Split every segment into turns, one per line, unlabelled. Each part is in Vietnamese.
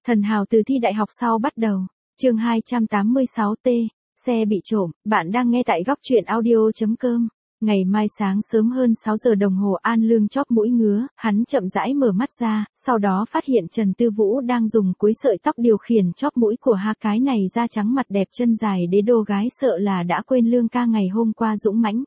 Thần hào từ thi đại học sau bắt đầu. Chương 286T, xe bị trộm, bạn đang nghe tại góc truyện audio.com. Ngày mai sáng sớm hơn 6 giờ đồng hồ An Lương chóp mũi ngứa, hắn chậm rãi mở mắt ra, sau đó phát hiện Trần Tư Vũ đang dùng cuối sợi tóc điều khiển chóp mũi của cái này da trắng mặt đẹp chân dài đế đô gái sợ là đã quên Lương ca ngày hôm qua dũng mãnh.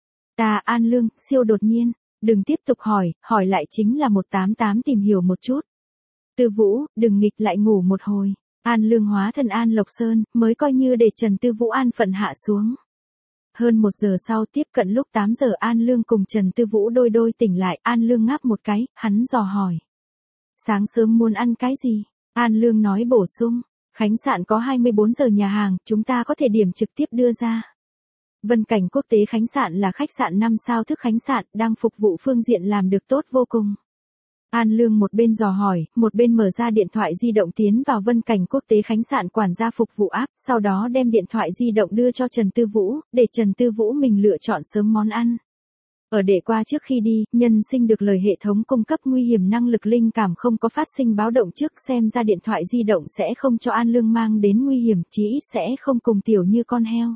An Lương, siêu đột nhiên, đừng tiếp tục hỏi lại chính là 188 tìm hiểu một chút. Tư Vũ, đừng nghịch lại ngủ một hồi. An Lương hóa thân An Lộc Sơn, mới coi như để Trần Tư Vũ an phận hạ xuống. Hơn 1 giờ sau tiếp cận lúc 8 giờ An Lương cùng Trần Tư Vũ đôi tỉnh lại, An Lương ngáp một cái, hắn dò hỏi. Sáng sớm muốn ăn cái gì? An Lương nói bổ sung, khách sạn có 24 giờ nhà hàng, chúng ta có thể điểm trực tiếp đưa ra. Vân Cảnh Quốc tế khách sạn là khách sạn 5 sao thức khách sạn, đang phục vụ phương diện làm được tốt vô cùng. An Lương một bên dò hỏi, một bên mở ra điện thoại di động tiến vào Vân Cảnh Quốc tế khách sạn quản gia phục vụ app, sau đó đem điện thoại di động đưa cho Trần Tư Vũ, để Trần Tư Vũ mình lựa chọn sớm món ăn. Ở đệ qua trước khi đi, nhân sinh được lời hệ thống cung cấp nguy hiểm năng lực linh cảm không có phát sinh báo động trước, xem ra điện thoại di động sẽ không cho An Lương mang đến nguy hiểm, chí ít sẽ không cùng tiểu như con heo.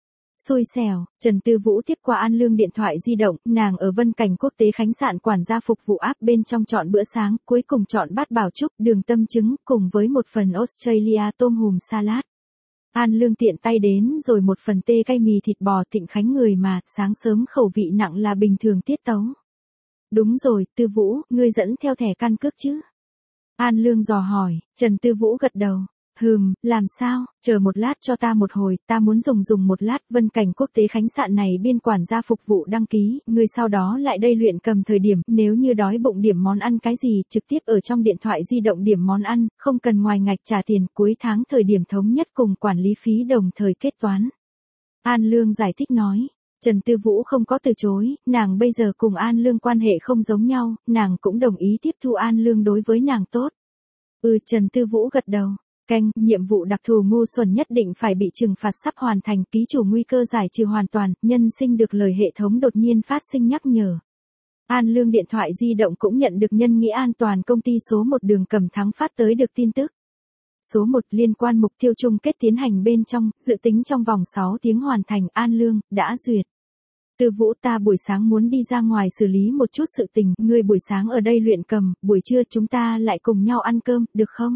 Xui xẻo, Trần Tư Vũ tiếp qua An Lương điện thoại di động, nàng ở Vân Cảnh Quốc tế khách sạn quản gia phục vụ app bên trong chọn bữa sáng, cuối cùng chọn bát bảo trúc, đường tâm trứng, cùng với một phần Australia tôm hùm salad. An Lương tiện tay đến rồi một phần tê cay mì thịt bò Thịnh Khánh người mà, sáng sớm khẩu vị nặng là bình thường tiết tấu. Đúng rồi, Tư Vũ, ngươi dẫn theo thẻ căn cước chứ? An Lương dò hỏi, Trần Tư Vũ gật đầu. Làm sao, chờ một lát cho ta một hồi, ta muốn dùng một lát. Vân Cảnh Quốc tế khách sạn này biên quản gia phục vụ đăng ký, người sau đó lại đây luyện cầm thời điểm, nếu như đói bụng điểm món ăn cái gì, trực tiếp ở trong điện thoại di động điểm món ăn, không cần ngoài ngạch trả tiền, cuối tháng thời điểm thống nhất cùng quản lý phí đồng thời kết toán. An Lương giải thích nói. Trần Tư Vũ không có từ chối, nàng bây giờ cùng An Lương quan hệ không giống nhau, nàng cũng đồng ý tiếp thu An Lương đối với nàng tốt. Trần Tư Vũ gật đầu. Nhiệm vụ đặc thù ngu xuẩn nhất định phải bị trừng phạt sắp hoàn thành, ký chủ nguy cơ giải trừ hoàn toàn, nhân sinh được lời hệ thống đột nhiên phát sinh nhắc nhở. An Lương điện thoại di động cũng nhận được nhân nghĩa an toàn công ty số 1 đường Cẩm Thắng phát tới được tin tức. Số 1 liên quan mục tiêu chung kết tiến hành bên trong, dự tính trong vòng 6 tiếng hoàn thành. An Lương, đã duyệt. Tư Vũ, ta buổi sáng muốn đi ra ngoài xử lý một chút sự tình, ngươi buổi sáng ở đây luyện cầm, buổi trưa chúng ta lại cùng nhau ăn cơm, được không?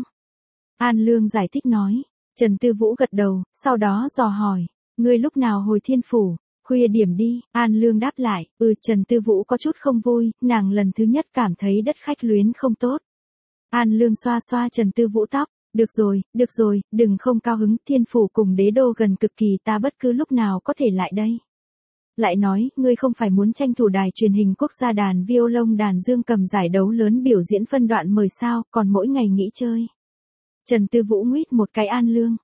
An Lương giải thích nói. Trần Tư Vũ gật đầu, sau đó dò hỏi, ngươi lúc nào hồi Thiên Phủ? Khuya điểm đi. An Lương đáp lại, Trần Tư Vũ có chút không vui, nàng lần thứ nhất cảm thấy đất khách luyến không tốt. An Lương xoa xoa Trần Tư Vũ tóc, được rồi, đừng không cao hứng, Thiên Phủ cùng đế đô gần cực kỳ, ta bất cứ lúc nào có thể lại đây. Lại nói, ngươi không phải muốn tranh thủ đài truyền hình quốc gia đàn violon đàn dương cầm giải đấu lớn biểu diễn phân đoạn mời sao, còn mỗi ngày nghỉ chơi. Trần Tư Vũ nguyết một cái An Lương.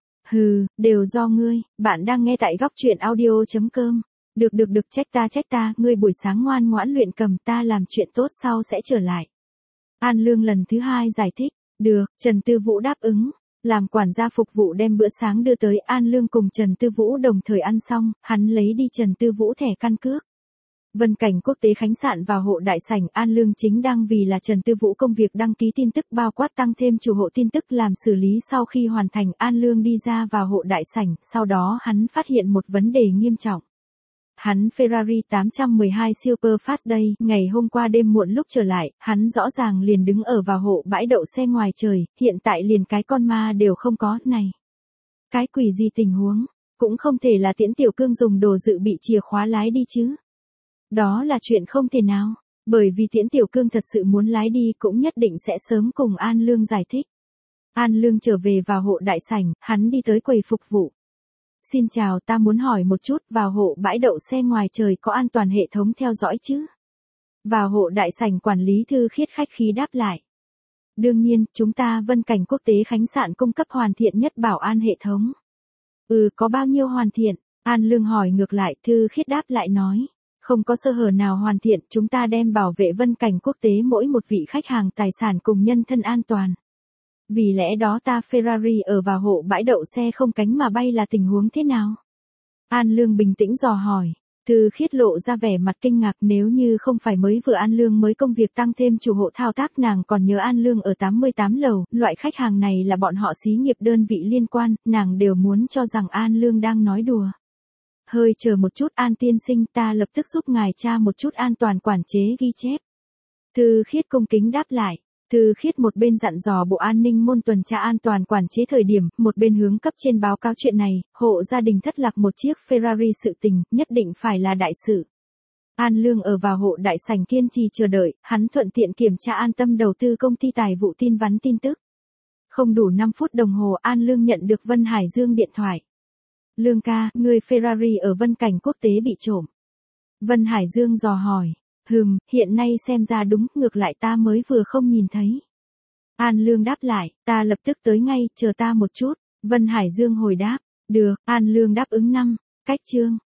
Đều do ngươi, bạn đang nghe tại góc truyện audio.com. Được, trách ta, ngươi buổi sáng ngoan ngoãn luyện cầm, ta làm chuyện tốt sau sẽ trở lại. An Lương lần thứ 2 giải thích. Được, Trần Tư Vũ đáp ứng. Làm quản gia phục vụ đem bữa sáng đưa tới, An Lương cùng Trần Tư Vũ đồng thời ăn xong, hắn lấy đi Trần Tư Vũ thẻ căn cước. Vân Cảnh Quốc tế khách sạn vào hộ đại sảnh, An Lương chính đang vì là Trần Tư Vũ công việc đăng ký tin tức bao quát tăng thêm chủ hộ tin tức làm xử lý. Sau khi hoàn thành, An Lương đi ra vào hộ đại sảnh, sau đó hắn phát hiện một vấn đề nghiêm trọng. Hắn Ferrari 812 Super Fast Day, ngày hôm qua đêm muộn lúc trở lại, hắn rõ ràng liền đứng ở vào hộ bãi đậu xe ngoài trời, hiện tại liền cái con ma đều không có, này. Cái quỷ gì tình huống, cũng không thể là Tiễn Tiểu Cương dùng đồ dự bị chìa khóa lái đi chứ. Đó là chuyện không thể nào, bởi vì Tiễn Tiểu Cương thật sự muốn lái đi cũng nhất định sẽ sớm cùng An Lương giải thích. An Lương trở về vào hộ đại sảnh, hắn đi tới quầy phục vụ. Xin chào, ta muốn hỏi một chút, vào hộ bãi đậu xe ngoài trời có an toàn hệ thống theo dõi chứ? Vào hộ đại sảnh quản lý Thư Khiết khách khí đáp lại. Đương nhiên, chúng ta Vân Cảnh Quốc tế khách sạn cung cấp hoàn thiện nhất bảo an hệ thống. Có bao nhiêu hoàn thiện? An Lương hỏi ngược lại, Thư Khiết đáp lại nói. Không có sơ hở nào hoàn thiện, chúng ta đem bảo vệ Vân Cảnh Quốc tế mỗi một vị khách hàng tài sản cùng nhân thân an toàn. Vì lẽ đó ta Ferrari ở vào hộ bãi đậu xe không cánh mà bay là tình huống thế nào? An Lương bình tĩnh dò hỏi. Thư Khiết lộ ra vẻ mặt kinh ngạc, nếu như không phải mới vừa An Lương mới công việc tăng thêm chủ hộ thao tác, nàng còn nhớ An Lương ở 88 lầu, loại khách hàng này là bọn họ xí nghiệp đơn vị liên quan, nàng đều muốn cho rằng An Lương đang nói đùa. Hơi chờ một chút An tiên sinh, ta lập tức giúp ngài tra một chút an toàn quản chế ghi chép. Thư Khiết cung kính đáp lại. Thư Khiết một bên dặn dò bộ an ninh môn tuần tra an toàn quản chế thời điểm, một bên hướng cấp trên báo cáo chuyện này, hộ gia đình thất lạc một chiếc Ferrari sự tình, nhất định phải là đại sự. An Lương ở vào hộ đại sảnh kiên trì chờ đợi, hắn thuận tiện kiểm tra An Tâm đầu tư công ty tài vụ tin vắn tin tức. Không đủ 5 phút đồng hồ An Lương nhận được Vân Hải Dương điện thoại. Lương ca, người Ferrari ở Vân Cảnh Quốc tế bị trộm. Vân Hải Dương dò hỏi. Hiện nay xem ra đúng, ngược lại ta mới vừa không nhìn thấy. An Lương đáp lại, ta lập tức tới ngay, chờ ta một chút. Vân Hải Dương hồi đáp, được, An Lương đáp ứng 5. Cách chương.